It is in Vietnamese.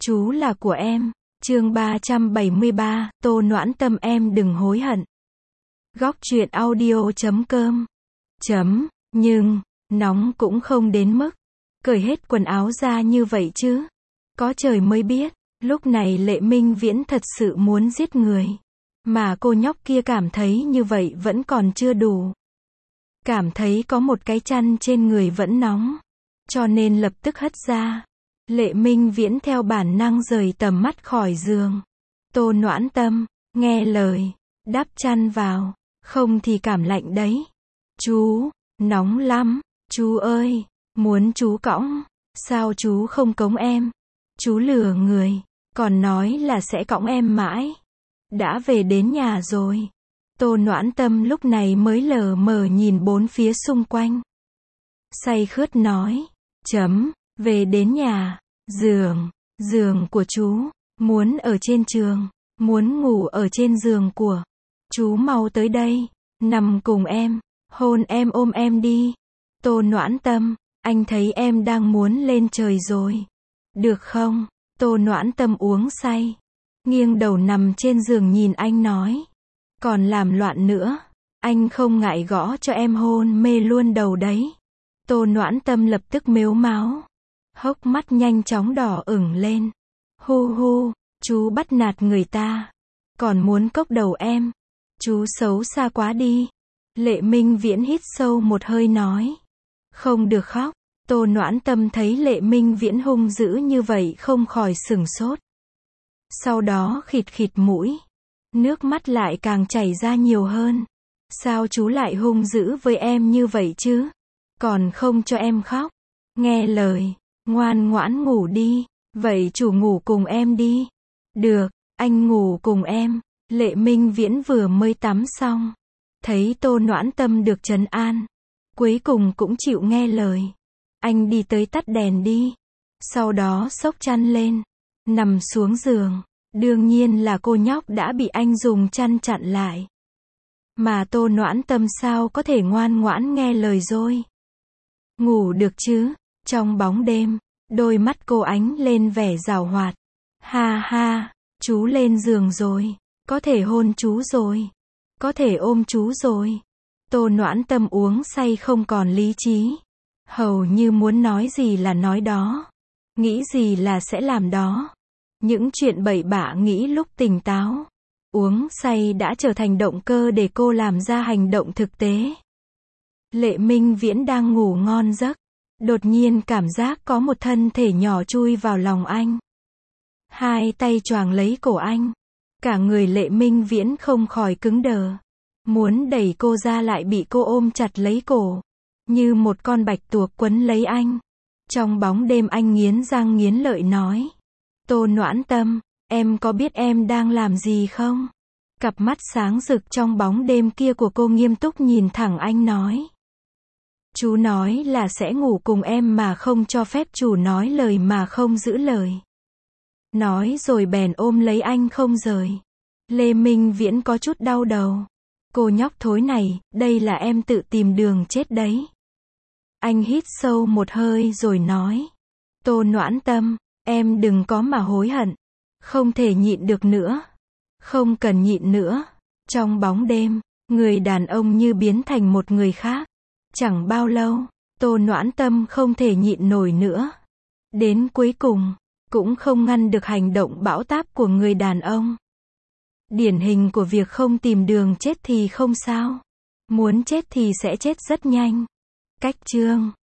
Chú là của em. Chương 373, Tô Noãn Tâm em đừng hối hận. Góc truyện audio.com. Nhưng, nóng cũng không đến mức cởi hết quần áo ra như vậy chứ. Có trời mới biết, lúc này Lệ Minh Viễn thật sự muốn giết người. Mà cô nhóc kia cảm thấy như vậy vẫn còn chưa đủ. Cảm thấy có một cái chăn trên người vẫn nóng. Cho nên lập tức hất ra. Lệ Minh Viễn theo bản năng rời tầm mắt khỏi giường. Tô Noãn Tâm, nghe lời, đắp chăn vào, không thì cảm lạnh đấy. Chú, nóng lắm, chú ơi, muốn chú cõng, sao chú không cõng em? Chú lừa người, còn nói là sẽ cõng em mãi. Đã về đến nhà rồi. Tô Noãn Tâm lúc này mới lờ mờ nhìn bốn phía xung quanh. Say khướt nói, về đến nhà, giường của chú, muốn ở trên giường, muốn ngủ ở trên giường của chú mau tới đây, nằm cùng em, hôn em ôm em đi. Tô Noãn Tâm, anh thấy em đang muốn lên trời rồi. Được không? Tô Noãn Tâm uống say, nghiêng đầu nằm trên giường nhìn anh nói. Còn làm loạn nữa, anh không ngại gõ cho em hôn mê luôn đầu đấy. Tô Noãn Tâm lập tức mếu máo, hốc mắt nhanh chóng đỏ ửng lên. Hu, chú bắt nạt người ta, còn muốn cốc đầu em. Chú xấu xa quá đi. Lệ Minh Viễn hít sâu một hơi nói. Không được khóc. Tô Noãn Tâm thấy Lệ Minh Viễn hung dữ như vậy không khỏi sửng sốt. Sau đó khịt mũi. Nước mắt lại càng chảy ra nhiều hơn. Sao chú lại hung dữ với em như vậy chứ? Còn không cho em khóc. Nghe lời, ngoan ngoãn ngủ đi. Vậy chủ ngủ cùng em đi. Được, anh ngủ cùng em. Lệ Minh Viễn vừa mới tắm xong. Thấy Tô Noãn Tâm được trấn an. Cuối cùng cũng chịu nghe lời. Anh đi tới tắt đèn đi. Sau đó xốc chăn lên. Nằm xuống giường. Đương nhiên là cô nhóc đã bị anh dùng chăn chặn lại. Mà Tô Noãn Tâm sao có thể ngoan ngoãn nghe lời rồi. Ngủ được chứ? Trong bóng đêm, đôi mắt cô ánh lên vẻ giảo hoạt. Ha, chú lên giường rồi. Có thể hôn chú rồi. Có thể ôm chú rồi. Tô Noãn Tâm uống say không còn lý trí. Hầu như muốn nói gì là nói đó. Nghĩ gì là sẽ làm đó. Những chuyện bậy bạ nghĩ lúc tỉnh táo. Uống say đã trở thành động cơ để cô làm ra hành động thực tế. Lệ Minh Viễn đang ngủ ngon giấc. Đột nhiên cảm giác có một thân thể nhỏ chui vào lòng anh. Hai tay choàng lấy cổ anh. Cả người Lệ Minh Viễn không khỏi cứng đờ. Muốn đẩy cô ra lại bị cô ôm chặt lấy cổ. Như một con bạch tuộc quấn lấy anh. Trong bóng đêm anh nghiến răng nghiến lợi nói. Tô Noãn Tâm, em có biết em đang làm gì không? Cặp mắt sáng rực trong bóng đêm kia của cô nghiêm túc nhìn thẳng anh nói. Chú nói là sẽ ngủ cùng em mà không cho phép chủ nói lời mà không giữ lời. Nói rồi bèn ôm lấy anh không rời. Lê Minh Viễn có chút đau đầu. Cô nhóc thối này, đây là em tự tìm đường chết đấy. Anh hít sâu một hơi rồi nói. Tô Noãn Tâm, em đừng có mà hối hận. Không thể nhịn được nữa. Không cần nhịn nữa. Trong bóng đêm, người đàn ông như biến thành một người khác. Chẳng bao lâu, Tô Noãn Tâm không thể nhịn nổi nữa. Đến cuối cùng, cũng không ngăn được hành động bão táp của người đàn ông. Điển hình của việc không tìm đường chết thì không sao. Muốn chết thì sẽ chết rất nhanh. Cách chương